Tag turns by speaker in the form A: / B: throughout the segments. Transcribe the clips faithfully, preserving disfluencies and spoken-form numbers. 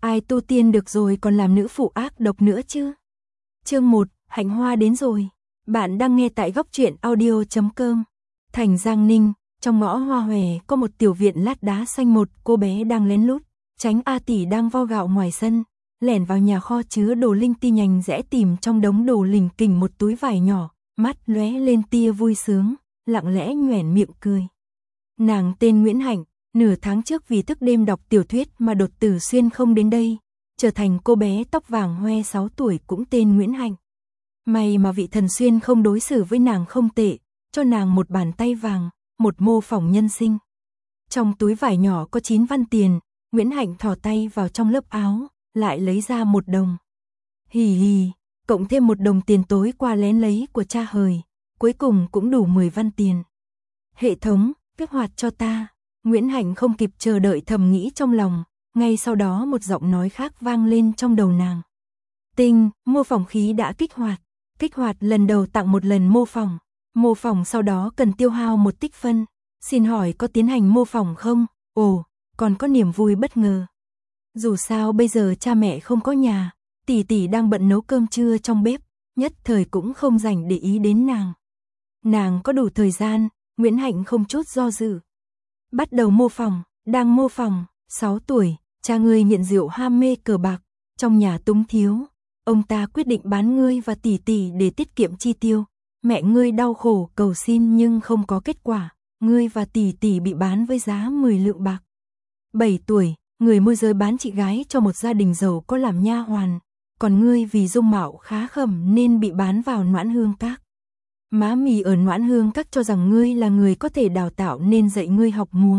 A: Ai tu tiên được rồi còn làm nữ phụ ác độc nữa chứ? Chương một, hạnh hoa đến rồi. Bạn đang nghe tại góc truyện audio chấm com. Thành Giang Ninh, trong ngõ hoa hòe có một tiểu viện lát đá xanh, một cô bé đang lén lút tránh A tỷ đang vo gạo ngoài sân, lẻn vào nhà kho chứa đồ linh ti, nhanh rẽ tìm trong đống đồ lình kình một túi vải nhỏ, mắt lóe lên tia vui sướng, lặng lẽ nhoẻn miệng cười. Nàng tên Nguyễn Hạnh, nửa tháng trước vì thức đêm đọc tiểu thuyết mà đột tử xuyên không đến đây, trở thành cô bé tóc vàng hoe sáu tuổi cũng tên Nguyễn Hạnh. May mà vị thần xuyên không đối xử với nàng không tệ, cho nàng một bàn tay vàng, một mô phỏng nhân sinh. Trong túi vải nhỏ có chín văn tiền, Nguyễn Hạnh thò tay vào trong lớp áo, lại lấy ra một đồng. Hì hì, cộng thêm một đồng tiền tối qua lén lấy của cha hời, cuối cùng cũng đủ mười văn tiền. Hệ thống, kích hoạt cho ta. Nguyễn Hạnh không kịp chờ đợi thầm nghĩ trong lòng, ngay sau đó một giọng nói khác vang lên trong đầu nàng. Tinh, mô phỏng khí đã kích hoạt. Kích hoạt lần đầu tặng một lần mô phỏng. Mô phỏng sau đó cần tiêu hao một tích phân. Xin hỏi có tiến hành mô phỏng không? Ồ, còn có niềm vui bất ngờ. Dù sao bây giờ cha mẹ không có nhà, tỷ tỷ đang bận nấu cơm trưa trong bếp, nhất thời cũng không rảnh để ý đến nàng. Nàng có đủ thời gian, Nguyễn Hạnh không chút do dự. Bắt đầu mô phỏng, đang mô phỏng, sáu tuổi, cha ngươi nghiện rượu ham mê cờ bạc, trong nhà túng thiếu. Ông ta quyết định bán ngươi và tỷ tỷ để tiết kiệm chi tiêu. Mẹ ngươi đau khổ cầu xin nhưng không có kết quả, ngươi và tỷ tỷ bị bán với giá mười lượng bạc. bảy tuổi, người môi giới bán chị gái cho một gia đình giàu có làm nha hoàn, còn ngươi vì dung mạo khá khẩm nên bị bán vào Noãn Hương Các. Má mì ở Noãn Hương Các cho rằng ngươi là người có thể đào tạo nên dạy ngươi học múa.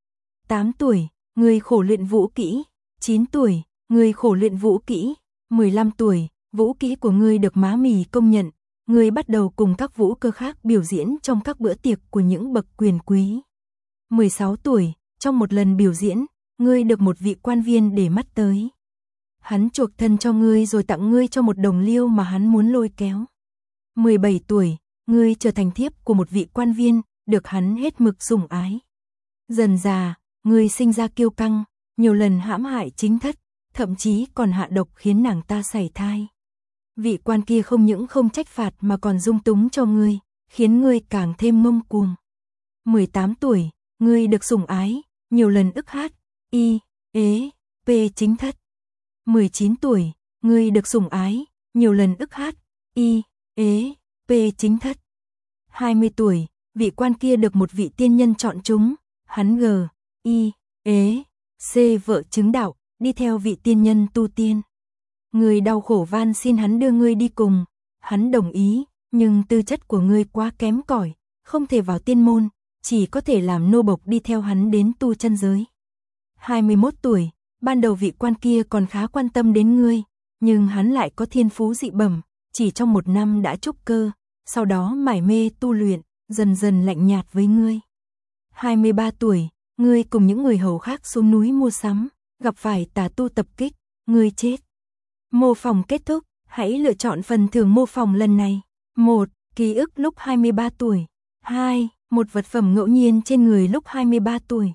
A: tám tuổi, ngươi khổ luyện vũ kỹ. chín tuổi, ngươi khổ luyện vũ kỹ. mười lăm tuổi, vũ kỹ của ngươi được má mì công nhận, ngươi bắt đầu cùng các vũ cơ khác biểu diễn trong các bữa tiệc của những bậc quyền quý. mười sáu tuổi, trong một lần biểu diễn, ngươi được một vị quan viên để mắt tới. Hắn chuộc thân cho ngươi rồi tặng ngươi cho một đồng liêu mà hắn muốn lôi kéo. mười bảy tuổi, ngươi trở thành thiếp của một vị quan viên, được hắn hết mực sủng ái. Dần dà, ngươi sinh ra kiêu căng, nhiều lần hãm hại chính thất, thậm chí còn hạ độc khiến nàng ta sảy thai. Vị quan kia không những không trách phạt mà còn dung túng cho ngươi, khiến ngươi càng thêm ngông cuồng. mười tám tuổi, ngươi được sủng ái, nhiều lần ức hát, y, ế, p chính thất. mười chín tuổi, ngươi được sủng ái, nhiều lần ức hát, y, ế, p chính thất. hai mươi tuổi, vị quan kia được một vị tiên nhân chọn chúng, hắn g, y, ế, c vợ chứng đạo, đi theo vị tiên nhân tu tiên. Ngươi đau khổ van xin hắn đưa ngươi đi cùng, hắn đồng ý, nhưng tư chất của ngươi quá kém cỏi, không thể vào tiên môn, chỉ có thể làm nô bộc đi theo hắn đến tu chân giới. hai mươi mốt tuổi, ban đầu vị quan kia còn khá quan tâm đến ngươi, nhưng hắn lại có thiên phú dị bẩm, chỉ trong một năm đã trúc cơ, sau đó mải mê tu luyện, dần dần lạnh nhạt với ngươi. hai mươi ba tuổi, ngươi cùng những người hầu khác xuống núi mua sắm, gặp phải tà tu tập kích, ngươi chết. Mô phỏng kết thúc, hãy lựa chọn phần thưởng mô phỏng lần này. một. Ký ức lúc hai mươi ba tuổi. hai. Một vật phẩm ngẫu nhiên trên người lúc hai mươi ba tuổi.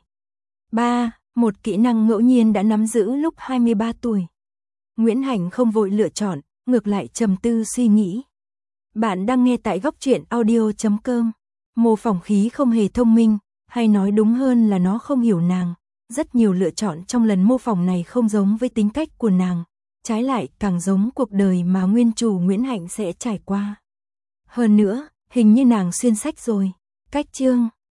A: ba. Một kỹ năng ngẫu nhiên đã nắm giữ lúc hai mươi ba tuổi. Nguyễn Hạnh không vội lựa chọn, ngược lại trầm tư suy nghĩ. Bạn đang nghe tại góc truyện audio chấm com. Mô phỏng khí không hề thông minh, hay nói đúng hơn là nó không hiểu nàng. Rất nhiều lựa chọn trong lần mô phỏng này không giống với tính cách của nàng, trái lại càng giống cuộc đời mà nguyên chủ Nguyễn Hạnh sẽ trải qua. Hơn nữa, hình như nàng xuyên sách rồi. Cách chương